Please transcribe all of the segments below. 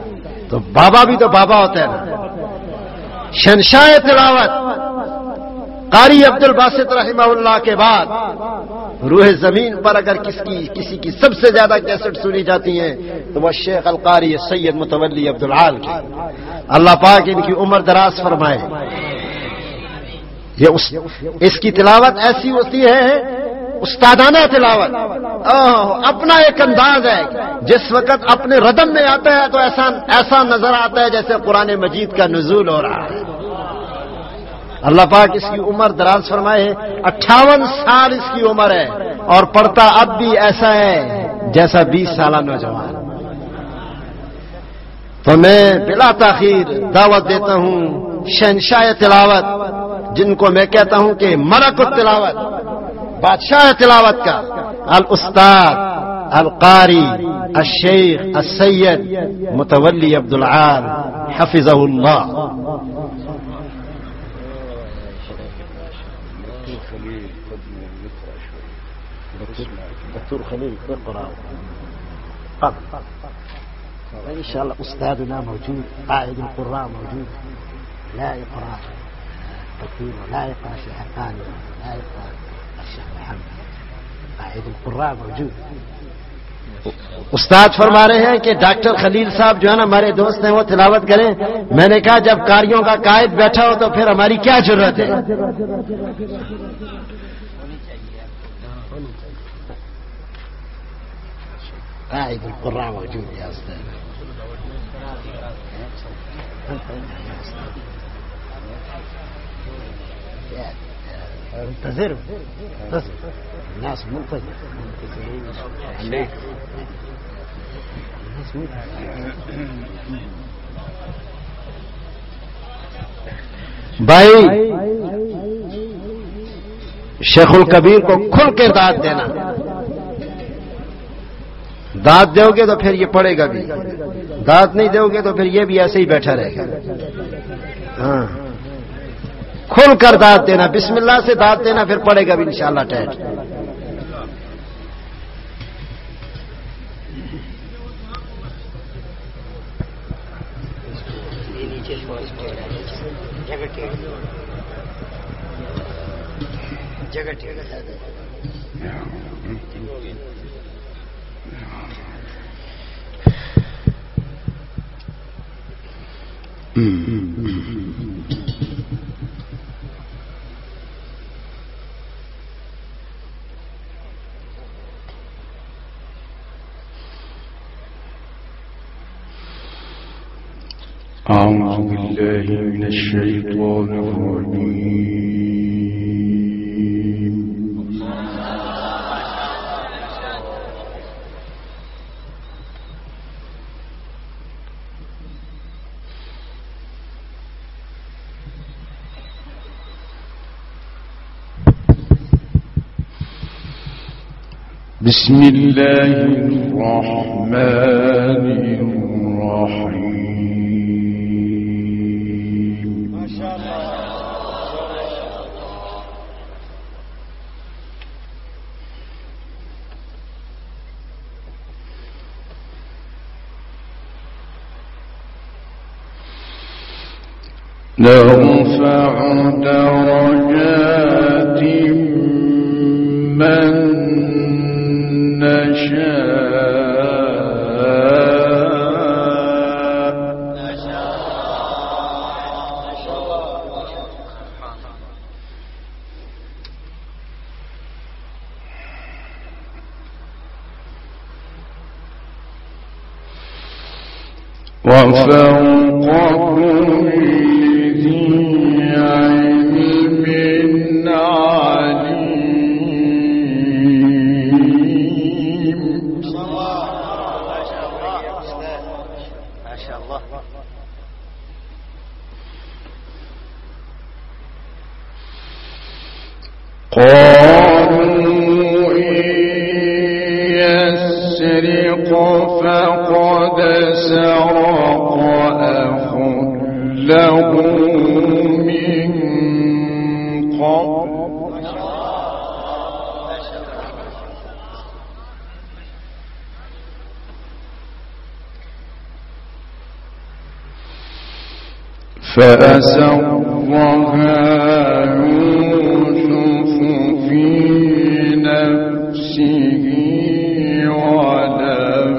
تو بابا بھی تو بابا ہوتا ہے نا. شہنشاہ تلاوت قاری عبد الباسط رحمہ اللہ کے بعد روح زمین پر اگر کسی کی سب سے زیادہ کیسٹ سنی جاتی ہیں تو وہ شیخ القاری سید متولی عبد العال کی. اللہ پاک ان کی عمر دراز فرمائے. یہ اس کی تلاوت ایسی ہوتی ہے استادانہ تلاوت. اپنا ایک انداز ہے. جس وقت اپنے ردم میں آتا ہے تو ایسا نظر آتا ہے جیسے قرآن مجید کا نزول ہو رہا ہے. اللہ پاک اس کی عمر دراز فرمائے. 58 سال اس کی عمر ہے اور پڑھتا اب بھی ایسا ہے جیسا 20 سالہ نوجوان. تو میں بلا تاخیر دعوت دیتا ہوں شہنشاہ تلاوت جن کو میں کہتا ہوں کہ ملک التلاوت بادشاہ تلاوت کا الاستاذ القاری الشیخ السید متولی عبد العال حفظہ اللہ. دكتور خليل اقرأ ان شاء الله. استاذنا موجود قائد القراء موجود. لا يقرأ دكتور ولا يقرأ شيخ حقاني لا يقرأ الشيخ محمد. قائد القراء موجود. استاد فرما رہے ہیں کہ ڈاکٹر خلیل صاحب جو ہے نا ہمارے دوست ہیں وہ تلاوت کریں. میں نے کہا جب قاریوں کا قائد بیٹھا ہو تو پھر ہماری کیا ضرورت ہے. قائد القراء موجود يا استاذ. انتظر الناس منتظر عليك. بھائی شیخ الکبیر کو کھل کے داد دینا. داد دو گے تو پھر یہ پڑے گا بھی. داد نہیں دو گے تو پھر یہ بھی ایسے ہی بیٹھا رہے گا. ہاں کھل کر داد دینا. بسم اللہ سے داد دینا پھر پڑے گا بھی انشاءاللہ ٹیٹ. أعوذ بالله من الشيطان الرجيم. بسم الله الرحمن الرحيم. نرفع درجات من وفوق كل ذي علم عليم. ما شاء الله. قالوا إن يسرق فقد سرق أخ له من قبل فأسرها يوسف في نفسه ولم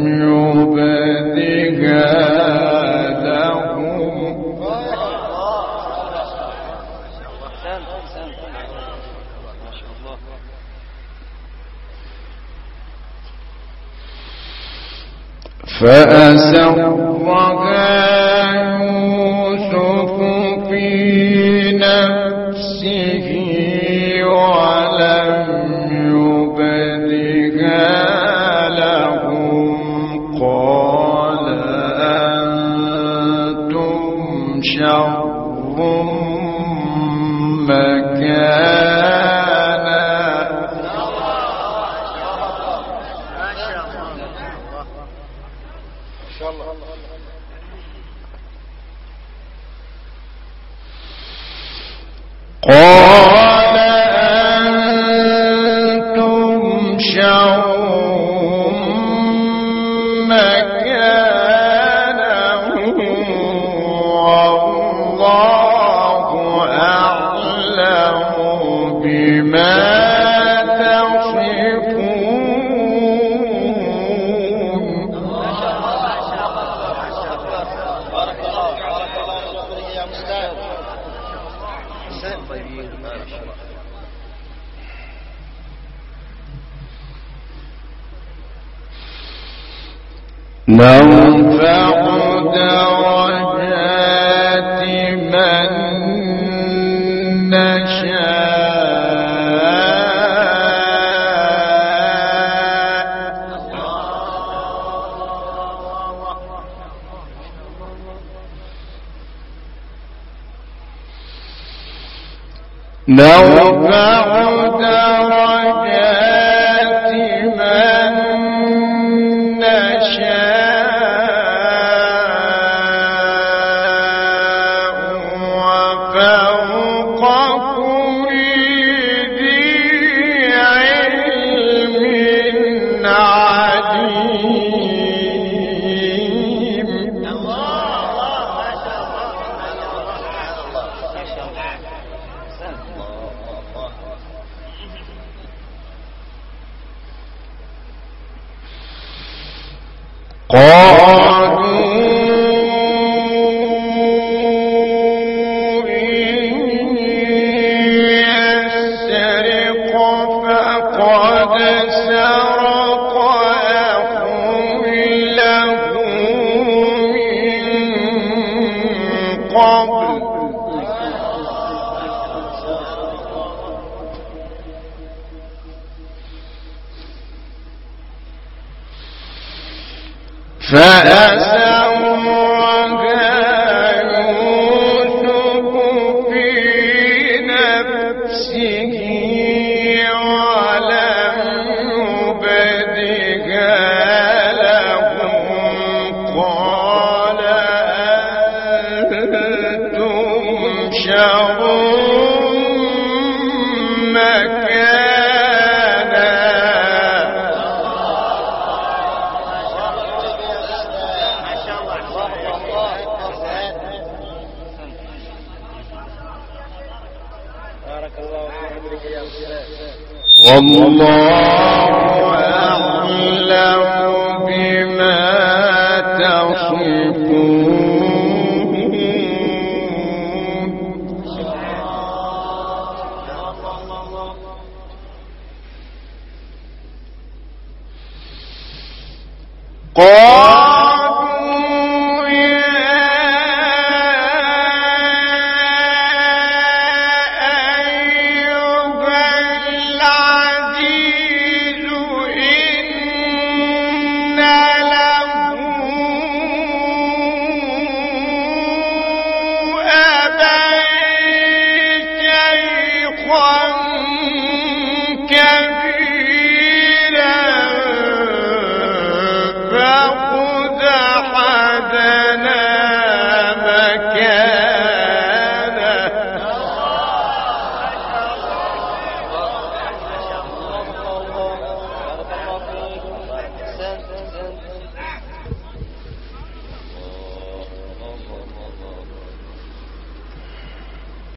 يبدها لهم فأسرها يوسف في نفسه ولم يبدها لهم قال أنتم شر مكانا قال أنتم شر مكانا والله أعلم بما نرفع درجات من والله أعلم بما تصفون قال